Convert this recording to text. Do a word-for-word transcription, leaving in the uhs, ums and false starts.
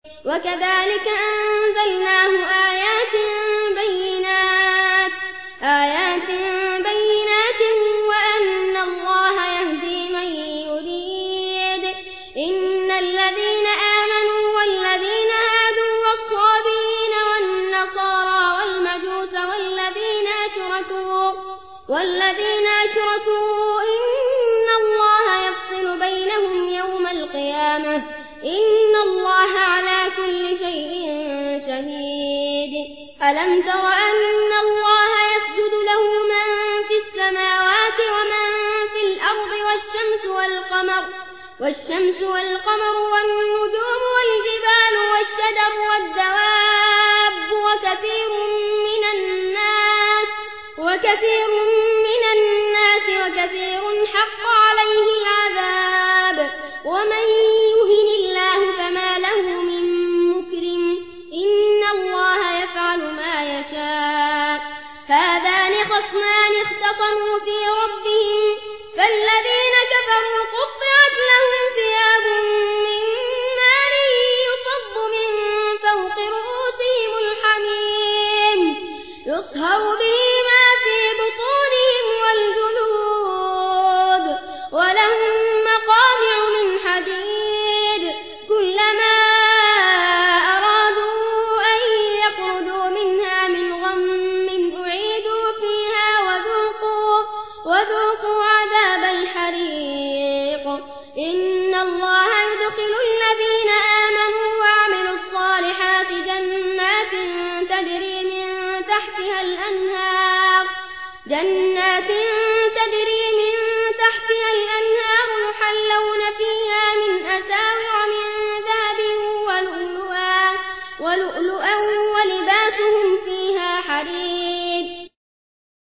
وكذلك أنزلناه آيات بينات آيات بينات وأن الله يهدي من يريد. إن الذين آمنوا والذين هادوا والصابئين والنصارى والمجوس والذين أشركوا والذين أشركوا إن الله يفصل بينهم يوم القيامة إن الله على كل شيء شهيد. ألم تر أن الله يسجد له من في السماوات ومن في الأرض والشمس والقمر والشمس والقمر والنجوم والجبال والشجر والدواب وكثير من الناس وكثير من الناس وكثير حق عليه العذاب ومن يهن الله فما له من مكرم إن الله يفعل ما يشاء. هذان خصمان اختصموا في ربهم فالذين كفروا قطعت لهم ثياب من نار يصب من فوق رؤوسهم الحميم يصهر به ما في بطونهم والجلود ولهم مقامع من حديد كلما أرادوا أن يخرجوا منها من غم أعيدوا فيها وذوقوا, وذوقوا عذاب الحريق. إن الله يدخل الذين آمنوا وعملوا الصالحات جنات تجري من تحتها الأنهار جنات تجري من تحتها الأنهار يحلون فيها من أساور من ذهب ولؤلؤا ولؤلؤا ولباسهم فيها حرير.